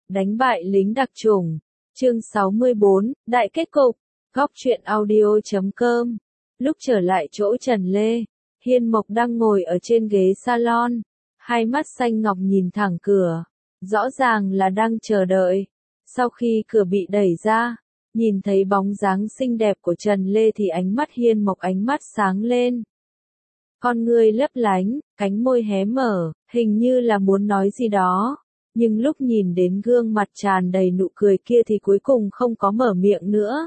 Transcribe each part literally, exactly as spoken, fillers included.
Đánh bại lính đặc chủng. Chương sáu mươi bốn, Đại kết cục. Góc truyện audio chấm com. Lúc trở lại chỗ Trần Lê, Hiên Mộc đang ngồi ở trên ghế salon, hai mắt xanh ngọc nhìn thẳng cửa, rõ ràng là đang chờ đợi. Sau khi cửa bị đẩy ra, nhìn thấy bóng dáng xinh đẹp của Trần Lê thì ánh mắt Hiên Mộc ánh mắt sáng lên. Con ngươi lấp lánh, cánh môi hé mở, hình như là muốn nói gì đó, nhưng lúc nhìn đến gương mặt tràn đầy nụ cười kia thì cuối cùng không có mở miệng nữa.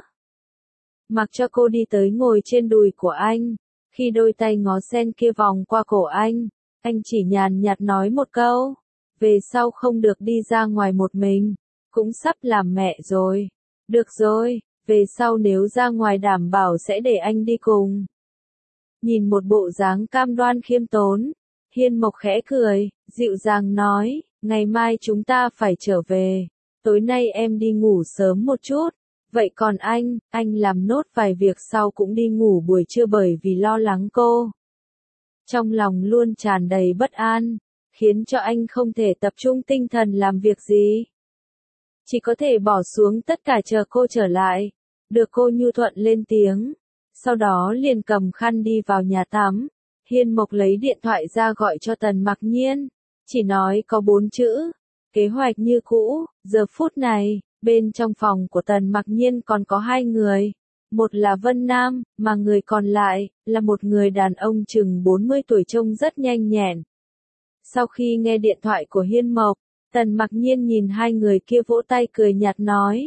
Mặc cho cô đi tới ngồi trên đùi của anh, khi đôi tay ngó sen kia vòng qua cổ anh, anh chỉ nhàn nhạt nói một câu, về sau không được đi ra ngoài một mình, cũng sắp làm mẹ rồi. Được rồi, về sau nếu ra ngoài đảm bảo sẽ để anh đi cùng. Nhìn một bộ dáng cam đoan khiêm tốn, Hiên Mộc khẽ cười, dịu dàng nói, ngày mai chúng ta phải trở về, tối nay em đi ngủ sớm một chút, vậy còn anh, anh làm nốt vài việc sau cũng đi ngủ buổi trưa bởi vì lo lắng cô. Trong lòng luôn tràn đầy bất an, khiến cho anh không thể tập trung tinh thần làm việc gì. Chỉ có thể bỏ xuống tất cả chờ cô trở lại, được cô nhu thuận lên tiếng. Sau đó liền cầm khăn đi vào nhà tắm, Hiên Mộc lấy điện thoại ra gọi cho Tần Mặc Nhiên, chỉ nói có bốn chữ, kế hoạch như cũ. Giờ phút này, bên trong phòng của Tần Mặc Nhiên còn có hai người, một là Vân Nam, mà người còn lại, là một người đàn ông chừng bốn mươi tuổi trông rất nhanh nhẹn. Sau khi nghe điện thoại của Hiên Mộc, Tần Mặc Nhiên nhìn hai người kia vỗ tay cười nhạt nói.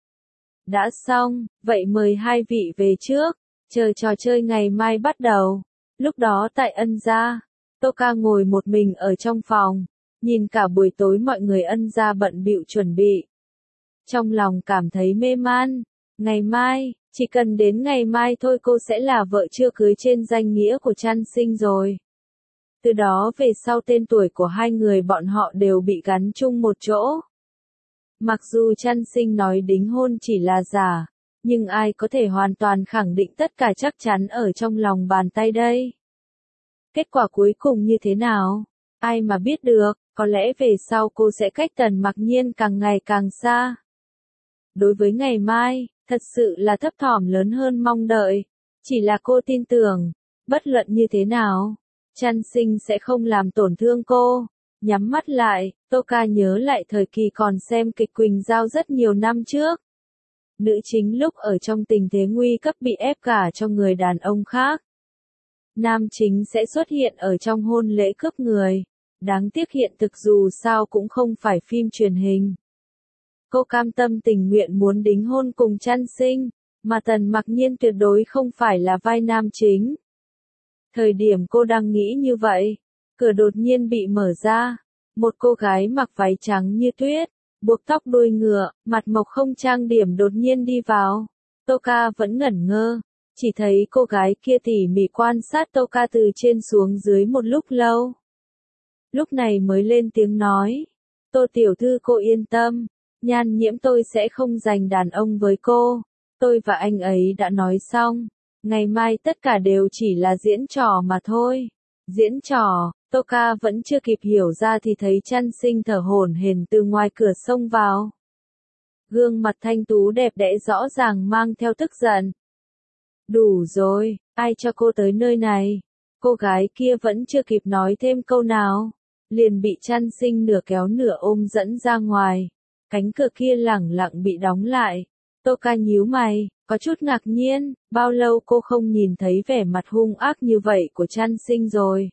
Đã xong, vậy mời hai vị về trước. Chờ trò chơi ngày mai bắt đầu. Lúc đó tại Ân gia, Tô Ca ngồi một mình ở trong phòng, nhìn cả buổi tối mọi người Ân gia bận bịu chuẩn bị. Trong lòng cảm thấy mê man, ngày mai, chỉ cần đến ngày mai thôi cô sẽ là vợ chưa cưới trên danh nghĩa của Trăn Sinh rồi. Từ đó về sau tên tuổi của hai người bọn họ đều bị gắn chung một chỗ. Mặc dù Trăn Sinh nói đính hôn chỉ là giả, nhưng ai có thể hoàn toàn khẳng định tất cả chắc chắn ở trong lòng bàn tay đây. Kết quả cuối cùng như thế nào? Ai mà biết được, có lẽ về sau cô sẽ cách Tần Mặc Nhiên càng ngày càng xa. Đối với ngày mai, thật sự là thấp thỏm lớn hơn mong đợi. Chỉ là cô tin tưởng, bất luận như thế nào, Trăn Sinh sẽ không làm tổn thương cô. Nhắm mắt lại, Tô Ca nhớ lại thời kỳ còn xem kịch Quỳnh Giao rất nhiều năm trước. Nữ chính lúc ở trong tình thế nguy cấp bị ép gả cho người đàn ông khác. Nam chính sẽ xuất hiện ở trong hôn lễ cướp người. Đáng tiếc hiện thực dù sao cũng không phải phim truyền hình. Cô cam tâm tình nguyện muốn đính hôn cùng Trăn Sinh, mà Tần Mặc Nhiên tuyệt đối không phải là vai nam chính. Thời điểm cô đang nghĩ như vậy, cửa đột nhiên bị mở ra. Một cô gái mặc váy trắng như tuyết, buộc tóc đuôi ngựa, mặt mộc không trang điểm đột nhiên đi vào. Tô Ca vẫn ngẩn ngơ, chỉ thấy cô gái kia tỉ mỉ quan sát Tô Ca từ trên xuống dưới một lúc lâu. Lúc này mới lên tiếng nói, Tô tiểu thư cô yên tâm, Nhan Nhiễm tôi sẽ không giành đàn ông với cô, tôi và anh ấy đã nói xong, ngày mai tất cả đều chỉ là diễn trò mà thôi. Diễn trò. Tô Ca vẫn chưa kịp hiểu ra thì thấy Trăn Sinh thở hổn hển từ ngoài cửa xông vào. Gương mặt thanh tú đẹp đẽ rõ ràng mang theo tức giận. Đủ rồi, ai cho cô tới nơi này? Cô gái kia vẫn chưa kịp nói thêm câu nào, liền bị Trăn Sinh nửa kéo nửa ôm dẫn ra ngoài. Cánh cửa kia lẳng lặng bị đóng lại. Tô Ca nhíu mày, có chút ngạc nhiên, bao lâu cô không nhìn thấy vẻ mặt hung ác như vậy của Trăn Sinh rồi.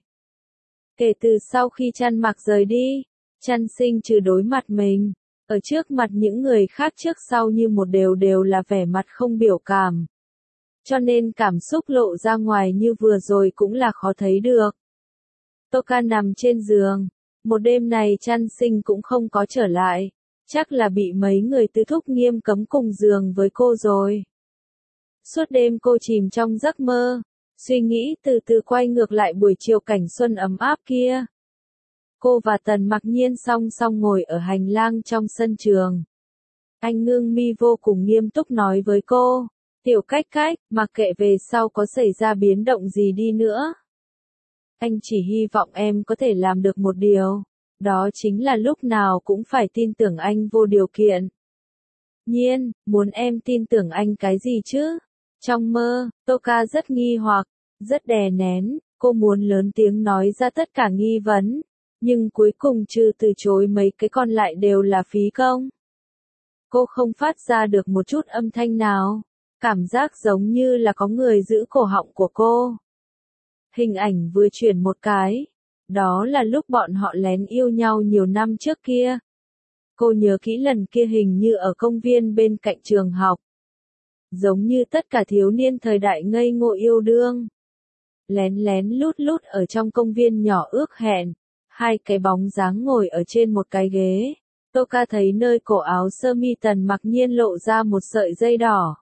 Kể từ sau khi Trăn Mặc rời đi, Trăn Sinh trừ đối mặt mình, ở trước mặt những người khác trước sau như một đều đều là vẻ mặt không biểu cảm. Cho nên cảm xúc lộ ra ngoài như vừa rồi cũng là khó thấy được. Tô Ca nằm trên giường, một đêm này Trăn Sinh cũng không có trở lại, chắc là bị mấy người tư thúc nghiêm cấm cùng giường với cô rồi. Suốt đêm cô chìm trong giấc mơ. Suy nghĩ từ từ quay ngược lại buổi chiều cảnh xuân ấm áp kia. Cô và Tần Mặc Nhiên song song ngồi ở hành lang trong sân trường. Anh Ngưng Mi vô cùng nghiêm túc nói với cô, Tiểu Cách Cách, mặc kệ về sau có xảy ra biến động gì đi nữa. Anh chỉ hy vọng em có thể làm được một điều, Đó chính là lúc nào cũng phải tin tưởng anh vô điều kiện. Nhiên, muốn em tin tưởng anh cái gì chứ? Trong mơ, Toka rất nghi hoặc, rất đè nén, cô muốn lớn tiếng nói ra tất cả nghi vấn, nhưng cuối cùng trừ từ chối mấy cái còn lại đều là phí công. Cô không phát ra được một chút âm thanh nào, cảm giác giống như là có người giữ cổ họng của cô. Hình ảnh vừa chuyển một cái, đó là lúc bọn họ lén yêu nhau nhiều năm trước kia. Cô nhớ kỹ lần kia hình như ở công viên bên cạnh trường học. Giống như tất cả thiếu niên thời đại ngây ngô yêu đương. Lén lén lút lút ở trong công viên nhỏ ước hẹn, hai cái bóng dáng ngồi ở trên một cái ghế. Toka thấy nơi cổ áo sơ mi Tần Mặc Nhiên lộ ra một sợi dây đỏ.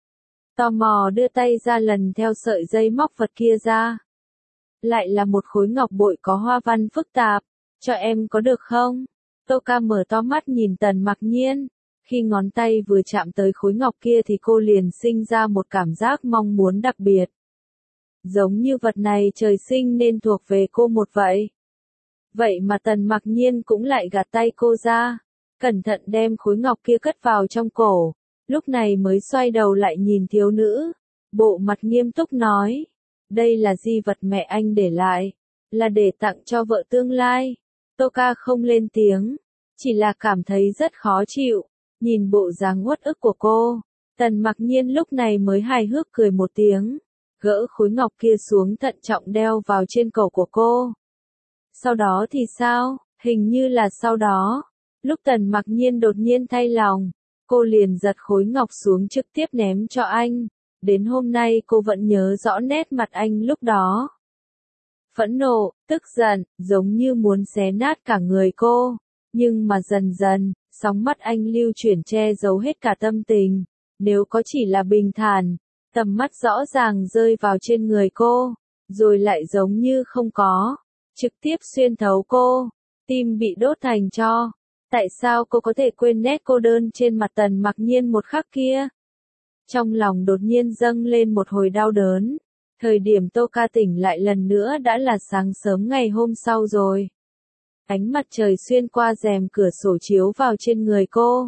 Tò mò đưa tay ra lần theo sợi dây móc vật kia ra. Lại là một khối ngọc bội có hoa văn phức tạp, cho em có được không? Toka mở to mắt nhìn Tần Mặc Nhiên, khi ngón tay vừa chạm tới khối ngọc kia thì cô liền sinh ra một cảm giác mong muốn đặc biệt. Giống như vật này trời sinh nên thuộc về cô một vậy. Vậy mà Tần Mặc Nhiên cũng lại gạt tay cô ra, cẩn thận đem khối ngọc kia cất vào trong cổ, lúc này mới xoay đầu lại nhìn thiếu nữ, bộ mặt nghiêm túc nói, đây là di vật mẹ anh để lại, là để tặng cho vợ tương lai. Toka không lên tiếng, chỉ là cảm thấy rất khó chịu, nhìn bộ dáng uất ức của cô, Tần Mặc Nhiên lúc này mới hài hước cười một tiếng, gỡ khối ngọc kia xuống thận trọng đeo vào trên cổ của cô. Sau đó thì sao? Hình như là sau đó, lúc Tần Mặc Nhiên đột nhiên thay lòng, cô liền giật khối ngọc xuống trực tiếp ném cho anh. Đến hôm nay cô vẫn nhớ rõ nét mặt anh lúc đó. Phẫn nộ, tức giận, giống như muốn xé nát cả người cô. Nhưng mà dần dần, sóng mắt anh lưu chuyển che giấu hết cả tâm tình. Nếu có chỉ là bình thản, tầm mắt rõ ràng rơi vào trên người cô, rồi lại giống như không có, trực tiếp xuyên thấu cô, tim bị đốt thành tro. Tại sao cô có thể quên nét cô đơn trên mặt Tần Mặc Nhiên một khắc kia? Trong lòng đột nhiên dâng lên một hồi đau đớn. Thời điểm Toka tỉnh lại lần nữa đã là sáng sớm ngày hôm sau rồi. Ánh mặt trời xuyên qua rèm cửa sổ chiếu vào trên người cô,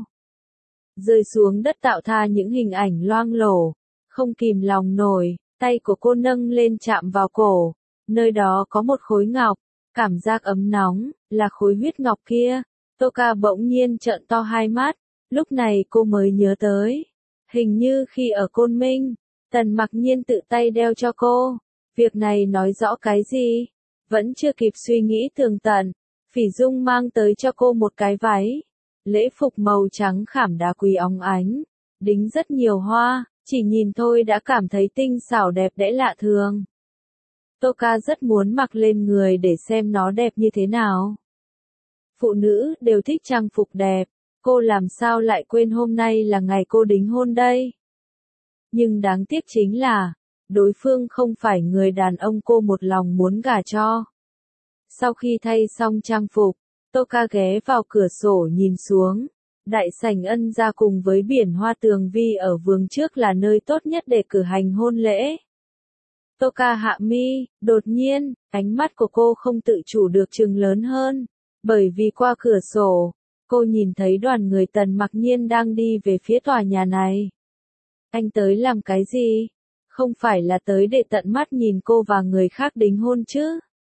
rơi xuống đất tạo ra những hình ảnh loang lổ. Không kìm lòng nổi, tay của cô nâng lên chạm vào cổ, nơi đó có một khối ngọc, cảm giác ấm nóng, là khối huyết ngọc kia. Toka bỗng nhiên trợn to hai mắt, lúc này cô mới nhớ tới. Hình như khi ở Côn Minh, Tần Mặc Nhiên tự tay đeo cho cô. Việc này nói rõ cái gì? Vẫn chưa kịp suy nghĩ tường tận, Phỉ Dung mang tới cho cô một cái váy. Lễ phục màu trắng khảm đá quý óng ánh, đính rất nhiều hoa, chỉ nhìn thôi đã cảm thấy tinh xảo đẹp đẽ lạ thường. Toka rất muốn mặc lên người để xem nó đẹp như thế nào. Phụ nữ đều thích trang phục đẹp, cô làm sao lại quên hôm nay là ngày cô đính hôn đây? Nhưng đáng tiếc chính là, đối phương không phải người đàn ông cô một lòng muốn gả cho. Sau khi thay xong trang phục, Toka ghé vào cửa sổ nhìn xuống. Đại sảnh Ân gia cùng với biển hoa tường vi ở vườn trước là nơi tốt nhất để cử hành hôn lễ. Toka hạ mi, đột nhiên, ánh mắt của cô không tự chủ được trừng lớn hơn, bởi vì qua cửa sổ, cô nhìn thấy đoàn người Tần Mặc Nhiên đang đi về phía tòa nhà này. Anh tới làm cái gì? Không phải là tới để tận mắt nhìn cô và người khác đính hôn chứ?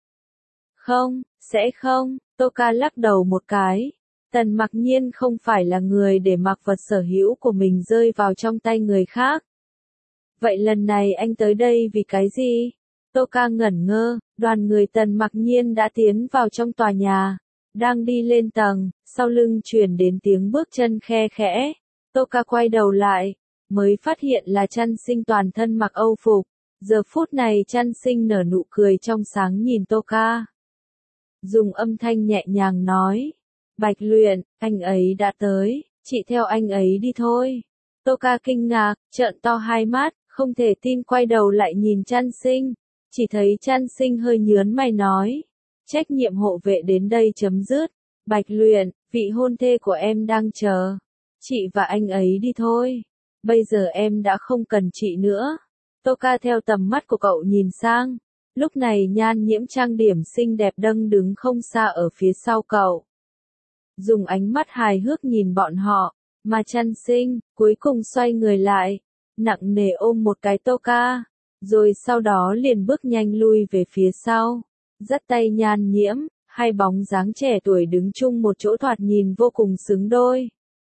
Không, sẽ không, Toka lắc đầu một cái. Tần Mặc Nhiên không phải là người để mặc vật sở hữu của mình rơi vào trong tay người khác. Vậy lần này anh tới đây vì cái gì? Toka ngẩn ngơ, đoàn người Tần Mặc Nhiên đã tiến vào trong tòa nhà, đang đi lên tầng, sau lưng truyền đến tiếng bước chân khe khẽ. Toka quay đầu lại, mới phát hiện là Trăn Sinh toàn thân mặc Âu phục. Giờ phút này Trăn Sinh nở nụ cười trong sáng nhìn Toka. Dùng âm thanh nhẹ nhàng nói, Bạch Luyện, anh ấy đã tới, chị theo anh ấy đi thôi. Toka kinh ngạc, trợn to hai mắt, không thể tin quay đầu lại nhìn Trăn Sinh, chỉ thấy Trăn Sinh hơi nhớn mày nói, trách nhiệm hộ vệ đến đây chấm dứt, Bạch Luyện, vị hôn thê của em đang chờ, chị và anh ấy đi thôi, bây giờ em đã không cần chị nữa. Toka theo tầm mắt của cậu nhìn sang, Lúc này Nhan Nhiễm trang điểm xinh đẹp đâng đứng không xa ở phía sau cậu. Dùng ánh mắt hài hước nhìn bọn họ, mà Trăn Sinh, cuối cùng xoay người lại, nặng nề ôm một cái Toka, rồi sau đó liền bước nhanh lui về phía sau, dắt tay Nhan Nhiễm, hai bóng dáng trẻ tuổi đứng chung một chỗ thoạt nhìn vô cùng xứng đôi.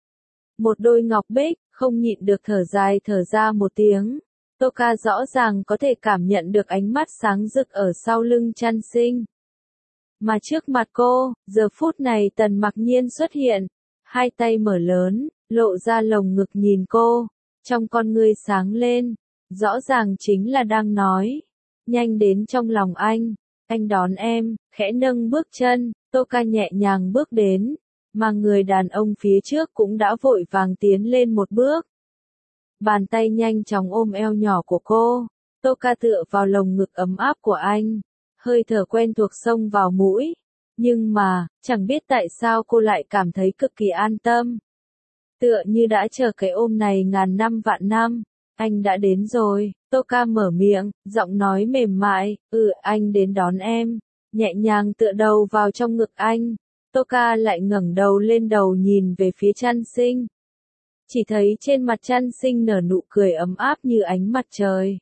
Một đôi ngọc bích, không nhịn được thở dài thở ra một tiếng. Toka rõ ràng có thể cảm nhận được ánh mắt sáng rực ở sau lưng Trăn Sinh. Mà trước mặt cô, giờ phút này Tần Mặc Nhiên xuất hiện, hai tay mở lớn, lộ ra lồng ngực nhìn cô, trong con ngươi sáng lên, rõ ràng chính là đang nói, nhanh đến trong lòng anh, anh đón em, khẽ nâng bước chân, Toka nhẹ nhàng bước đến, mà người đàn ông phía trước cũng đã vội vàng tiến lên một bước. Bàn tay nhanh chóng ôm eo nhỏ của cô, Toka tựa vào lồng ngực ấm áp của anh, hơi thở quen thuộc xông vào mũi, nhưng mà, chẳng biết tại sao cô lại cảm thấy cực kỳ an tâm. Tựa như đã chờ cái ôm này ngàn năm vạn năm, anh đã đến rồi, Toka mở miệng, giọng nói mềm mại, ừ anh đến đón em, nhẹ nhàng tựa đầu vào trong ngực anh, Toka lại ngẩng đầu lên đầu nhìn về phía Trăn Sinh. Chỉ thấy trên mặt Trăn Sinh nở nụ cười ấm áp như ánh mặt trời.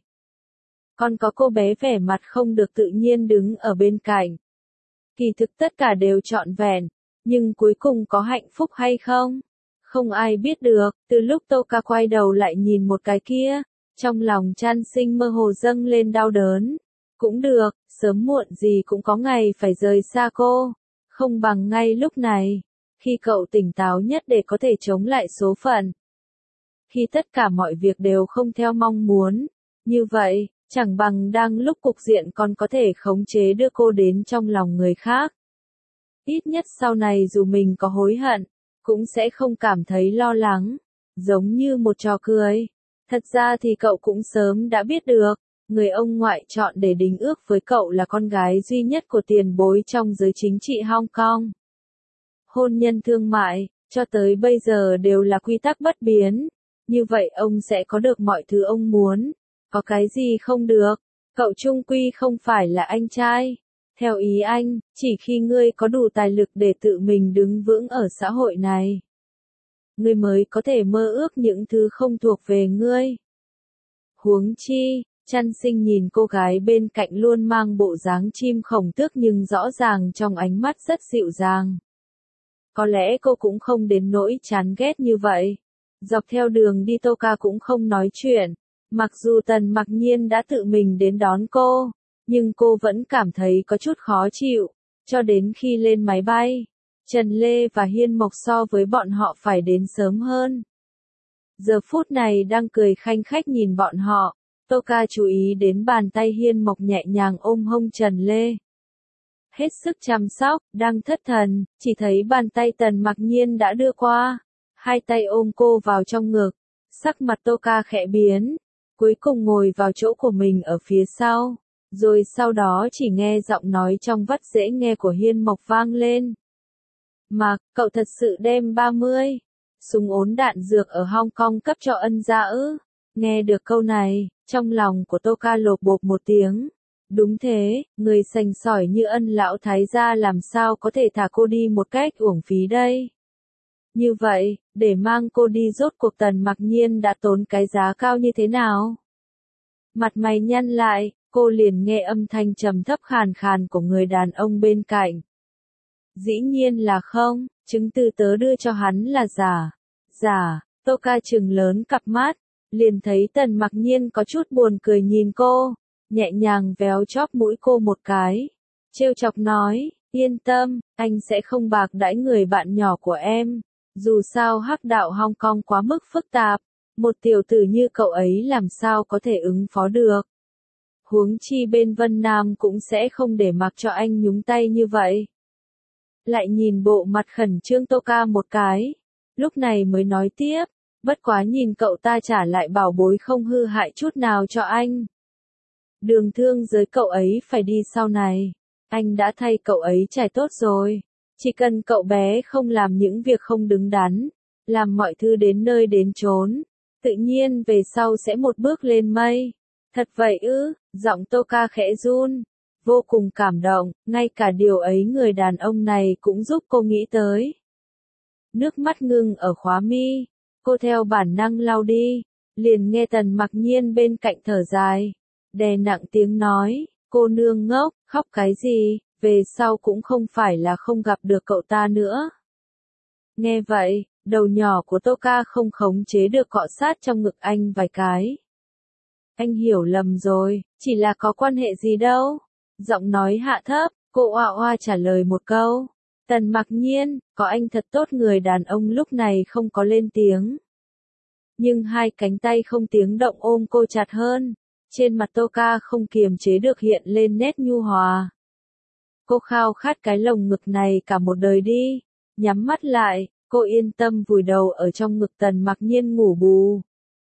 Còn có cô bé vẻ mặt không được tự nhiên đứng ở bên cạnh. Kỳ thực tất cả đều trọn vẹn, nhưng cuối cùng có hạnh phúc hay không? Không ai biết được, từ lúc Toka quay đầu lại nhìn một cái kia, trong lòng Trăn Sinh mơ hồ dâng lên đau đớn. Cũng được, sớm muộn gì cũng có ngày phải rời xa cô, không bằng ngay lúc này, khi cậu tỉnh táo nhất để có thể chống lại số phận. Khi tất cả mọi việc đều không theo mong muốn, như vậy, chẳng bằng đang lúc cục diện còn có thể khống chế đưa cô đến trong lòng người khác. Ít nhất sau này dù mình có hối hận, cũng sẽ không cảm thấy lo lắng, giống như một trò cười. Thật ra thì cậu cũng sớm đã biết được, người ông ngoại chọn để đính ước với cậu là con gái duy nhất của tiền bối trong giới chính trị Hong Kong. Hôn nhân thương mại, cho tới bây giờ đều là quy tắc bất biến, như vậy ông sẽ có được mọi thứ ông muốn, có cái gì không được, cậu chung quy không phải là anh trai. Theo ý anh, chỉ khi ngươi có đủ tài lực để tự mình đứng vững ở xã hội này, ngươi mới có thể mơ ước những thứ không thuộc về ngươi. Huống chi, Trăn Sinh nhìn cô gái bên cạnh luôn mang bộ dáng chim khổng tước nhưng rõ ràng trong ánh mắt rất dịu dàng. Có lẽ cô cũng không đến nỗi chán ghét như vậy. Dọc theo đường đi Toka cũng không nói chuyện, mặc dù Tần Mặc Nhiên đã tự mình đến đón cô, nhưng cô vẫn cảm thấy có chút khó chịu, cho đến khi lên máy bay. Trần Lê và Hiên Mộc so với bọn họ phải đến sớm hơn. Giờ phút này đang cười khanh khách nhìn bọn họ, Toka chú ý đến bàn tay Hiên Mộc nhẹ nhàng ôm hông Trần Lê. Hết sức chăm sóc, đang thất thần, chỉ thấy bàn tay Tần Mặc Nhiên đã đưa qua, hai tay ôm cô vào trong ngực, sắc mặt Toka khẽ biến, cuối cùng ngồi vào chỗ của mình ở phía sau, rồi sau đó chỉ nghe giọng nói trong vắt dễ nghe của Hiên Mộc vang lên. Mặc, cậu thật sự đem ba mươi súng ốn đạn dược ở Hong Kong cấp cho ân gia ư? Nghe được câu này, trong lòng của Toka lột bột một tiếng. Đúng thế, người sành sỏi như ân lão thái gia làm sao có thể thả cô đi một cách uổng phí đây? Như vậy, để mang cô đi rốt cuộc Tần Mặc Nhiên đã tốn cái giá cao như thế nào? Mặt mày nhăn lại, cô liền nghe âm thanh trầm thấp khàn khàn của người đàn ông bên cạnh. Dĩ nhiên là không, chứng từ tớ đưa cho hắn là giả. Giả, Toka trừng lớn cặp mắt, liền thấy Tần Mặc Nhiên có chút buồn cười nhìn cô, nhẹ nhàng véo chóp mũi cô một cái, trêu chọc nói, yên tâm, anh sẽ không bạc đãi người bạn nhỏ của em, dù sao hắc đạo Hong Kong quá mức phức tạp, một tiểu tử như cậu ấy làm sao có thể ứng phó được. Huống chi bên Vân Nam cũng sẽ không để mặc cho anh nhúng tay như vậy. Lại nhìn bộ mặt khẩn trương Toka một cái, lúc này mới nói tiếp, bất quá nhìn cậu ta trả lại bảo bối không hư hại chút nào cho anh. Đường thương giới cậu ấy phải đi sau này, anh đã thay cậu ấy trải tốt rồi, chỉ cần cậu bé không làm những việc không đứng đắn, làm mọi thứ đến nơi đến chốn, tự nhiên về sau sẽ một bước lên mây. Thật vậy ư? Giọng Toka khẽ run, vô cùng cảm động, ngay cả điều ấy người đàn ông này cũng giúp cô nghĩ tới. Nước mắt ngưng ở khóa mi, cô theo bản năng lau đi, liền nghe Tần Mặc Nhiên bên cạnh thở dài, đè nặng tiếng nói, cô nương ngốc, khóc cái gì, về sau cũng không phải là không gặp được cậu ta nữa. Nghe vậy, đầu nhỏ của Tô Ca không khống chế được cọ sát trong ngực anh vài cái. Anh hiểu lầm rồi, chỉ là có quan hệ gì đâu. Giọng nói hạ thấp, cô oa oa trả lời một câu. Tần Mặc Nhiên, có anh thật tốt, người đàn ông lúc này không có lên tiếng. Nhưng hai cánh tay không tiếng động ôm cô chặt hơn. Trên mặt Tô Ca không kiềm chế được hiện lên nét nhu hòa. Cô khao khát cái lồng ngực này cả một đời đi. Nhắm mắt lại, cô yên tâm vùi đầu ở trong ngực Tần Mặc Nhiên ngủ bù.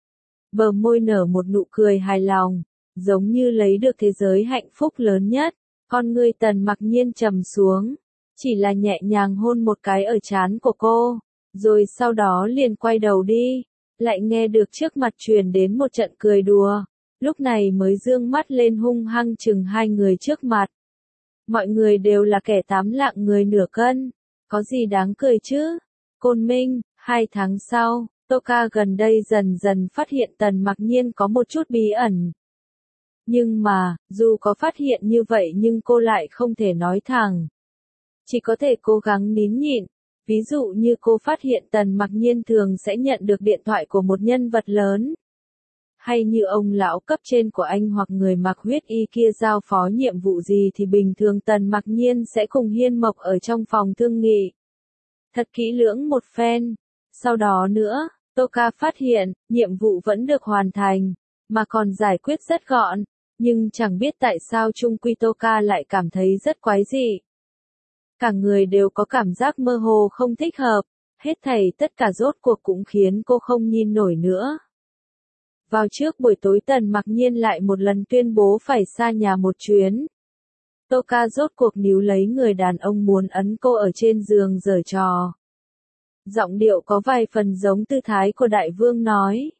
Bờ môi nở một nụ cười hài lòng, giống như lấy được thế giới hạnh phúc lớn nhất. Con người Tần Mặc Nhiên trầm xuống, chỉ là nhẹ nhàng hôn một cái ở trán của cô, rồi sau đó liền quay đầu đi, lại nghe được trước mặt truyền đến một trận cười đùa, lúc này mới dương mắt lên hung hăng chừng hai người trước mặt. Mọi người đều là kẻ tám lạng người nửa cân, có gì đáng cười chứ? Côn Minh, hai tháng sau, Tô Ca gần đây dần dần phát hiện Tần Mặc Nhiên có một chút bí ẩn. Nhưng mà, dù có phát hiện như vậy nhưng cô lại không thể nói thẳng. Chỉ có thể cố gắng nín nhịn. Ví dụ như cô phát hiện Tần Mặc Nhiên thường sẽ nhận được điện thoại của một nhân vật lớn. Hay như ông lão cấp trên của anh hoặc người mặc huyết y kia giao phó nhiệm vụ gì thì bình thường Tần Mặc Nhiên sẽ cùng Hiên Mộc ở trong phòng thương nghị. Thật kỹ lưỡng một phen. Sau đó nữa, Tô Ca phát hiện, nhiệm vụ vẫn được hoàn thành, mà còn giải quyết rất gọn, nhưng chẳng biết tại sao chung quy Tô Ca lại cảm thấy rất quái dị. Cả người đều có cảm giác mơ hồ không thích hợp, hết thảy tất cả rốt cuộc cũng khiến cô không nhìn nổi nữa. Vào trước buổi tối Tần Mặc Nhiên lại một lần tuyên bố phải xa nhà một chuyến. Tô Ca rốt cuộc níu lấy người đàn ông muốn ấn cô ở trên giường giở trò. Giọng điệu có vài phần giống tư thái của đại vương nói.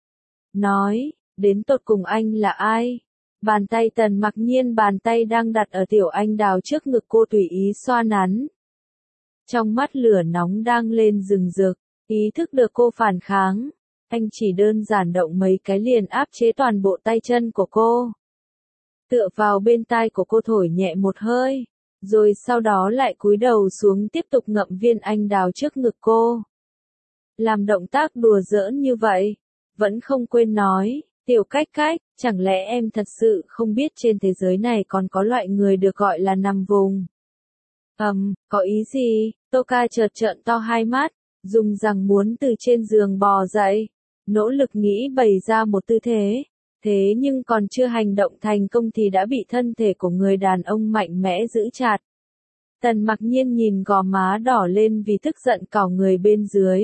Nói, đến tột cùng anh là ai? Bàn tay Tần Mặc Nhiên bàn tay đang đặt ở tiểu anh đào trước ngực cô tùy ý xoa nắn. Trong mắt lửa nóng đang lên rừng rực, ý thức được cô phản kháng. Anh chỉ đơn giản động mấy cái liền áp chế toàn bộ tay chân của cô. Tựa vào bên tai của cô thổi nhẹ một hơi, rồi sau đó lại cúi đầu xuống tiếp tục ngậm viên anh đào trước ngực cô. Làm động tác đùa giỡn như vậy, vẫn không quên nói, tiểu cách cách, chẳng lẽ em thật sự không biết trên thế giới này còn có loại người được gọi là nằm vùng. Ầm, um, có ý gì? Tô Ca chợt trợn to hai mắt, dùng rằng muốn từ trên giường bò dậy, nỗ lực nghĩ bày ra một tư thế. Thế nhưng còn chưa hành động thành công thì đã bị thân thể của người đàn ông mạnh mẽ giữ chặt. Tần Mặc Nhiên nhìn gò má đỏ lên vì tức giận cào người bên dưới.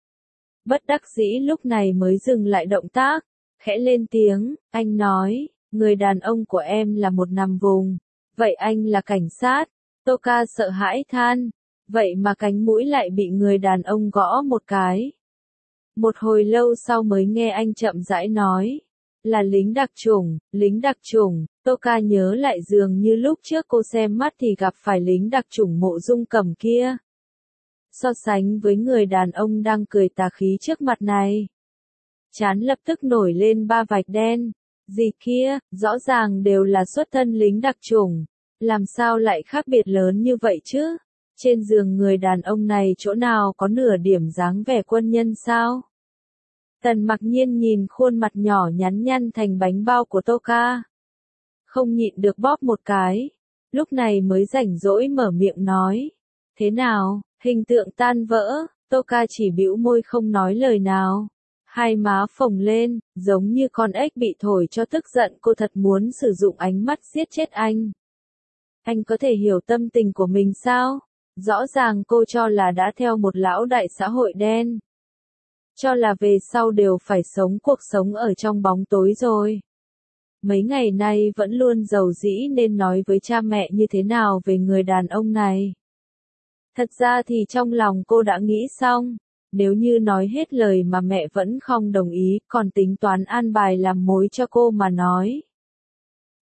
Bất đắc dĩ lúc này mới dừng lại động tác, khẽ lên tiếng, anh nói, người đàn ông của em là một nằm vùng, vậy anh là cảnh sát. Tô Ca sợ hãi than, vậy mà cánh mũi lại bị người đàn ông gõ một cái. Một hồi lâu sau mới nghe anh chậm rãi nói. Là lính đặc chủng, lính đặc chủng. Tô Ca nhớ lại dường như lúc trước cô xem mắt thì gặp phải lính đặc chủng Mộ Dung Cẩm kia. So sánh với người đàn ông đang cười tà khí trước mặt này. Trán lập tức nổi lên ba vạch đen. Gì kia, rõ ràng đều là xuất thân lính đặc chủng. Làm sao lại khác biệt lớn như vậy chứ? Trên giường người đàn ông này chỗ nào có nửa điểm dáng vẻ quân nhân sao? Tần Mặc Nhiên nhìn khuôn mặt nhỏ nhắn nhăn thành bánh bao của Tô Ca. Không nhịn được bóp một cái. Lúc này mới rảnh rỗi mở miệng nói. Thế nào, hình tượng tan vỡ, Tô Ca chỉ bĩu môi không nói lời nào. Hai má phồng lên, giống như con ếch bị thổi cho tức giận, cô thật muốn sử dụng ánh mắt giết chết anh. Anh có thể hiểu tâm tình của mình sao? Rõ ràng cô cho là đã theo một lão đại xã hội đen. Cho là về sau đều phải sống cuộc sống ở trong bóng tối rồi. Mấy ngày nay vẫn luôn giàu dĩ nên nói với cha mẹ như thế nào về người đàn ông này. Thật ra thì trong lòng cô đã nghĩ xong, nếu như nói hết lời mà mẹ vẫn không đồng ý, còn tính toán an bài làm mối cho cô mà nói.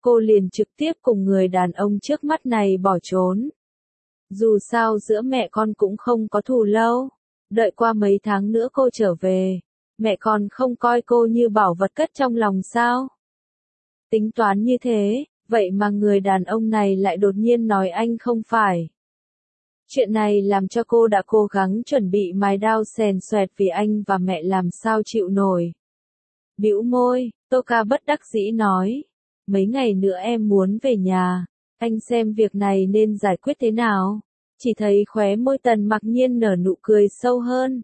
cô liền trực tiếp cùng người đàn ông trước mắt này bỏ trốn. Dù sao giữa mẹ con cũng không có thù lâu, đợi qua mấy tháng nữa cô trở về, mẹ con không coi cô như bảo vật cất trong lòng sao? Tính toán như thế, vậy mà người đàn ông này lại đột nhiên nói anh không phải. Chuyện này làm cho cô đã cố gắng chuẩn bị mài đao xèn xoẹt vì anh và mẹ làm sao chịu nổi. Bĩu môi, Toka bất đắc dĩ nói, mấy ngày nữa em muốn về nhà, anh xem việc này nên giải quyết thế nào. Chỉ thấy khóe môi Tần Mặc Nhiên nở nụ cười sâu hơn.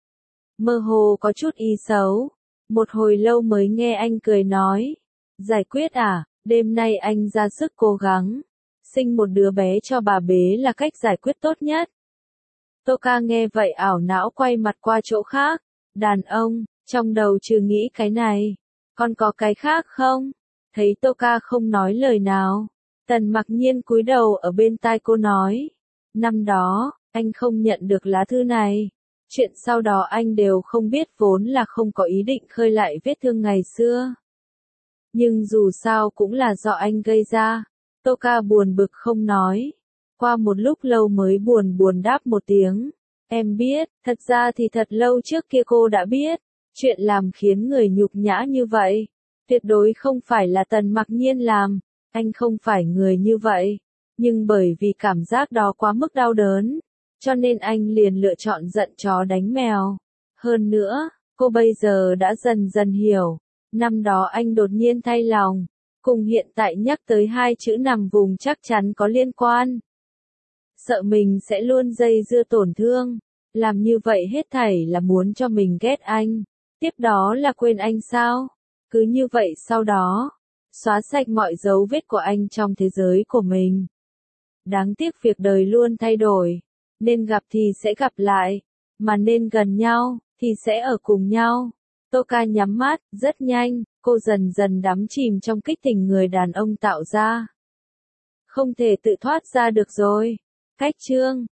Mơ hồ có chút ý xấu, một hồi lâu mới nghe anh cười nói, giải quyết à, đêm nay anh ra sức cố gắng, sinh một đứa bé cho bà bế là cách giải quyết tốt nhất. Toka nghe vậy ảo não quay mặt qua chỗ khác, đàn ông, trong đầu chưa nghĩ cái này, còn có cái khác không? Thấy Toka không nói lời nào, Tần Mặc Nhiên cúi đầu ở bên tai cô nói, năm đó, anh không nhận được lá thư này. Chuyện sau đó anh đều không biết, vốn là không có ý định khơi lại vết thương ngày xưa. Nhưng dù sao cũng là do anh gây ra. Toka buồn bực không nói. Qua một lúc lâu mới buồn buồn đáp một tiếng. Em biết, thật ra thì thật lâu trước kia cô đã biết. Chuyện làm khiến người nhục nhã như vậy. Tuyệt đối không phải là Tần Mặc Nhiên làm. Anh không phải người như vậy. Nhưng bởi vì cảm giác đó quá mức đau đớn, cho nên anh liền lựa chọn giận chó đánh mèo. Hơn nữa, cô bây giờ đã dần dần hiểu, năm đó anh đột nhiên thay lòng, cùng hiện tại nhắc tới hai chữ nằm vùng chắc chắn có liên quan. Sợ mình sẽ luôn dây dưa tổn thương, làm như vậy hết thảy là muốn cho mình ghét anh, tiếp đó là quên anh sao? Cứ như vậy sau đó, xóa sạch mọi dấu vết của anh trong thế giới của mình. Đáng tiếc việc đời luôn thay đổi, nên gặp thì sẽ gặp lại, mà nên gần nhau, thì sẽ ở cùng nhau. Toka nhắm mắt, rất nhanh, cô dần dần đắm chìm trong kích tình người đàn ông tạo ra. Không thể tự thoát ra được rồi. Cách chương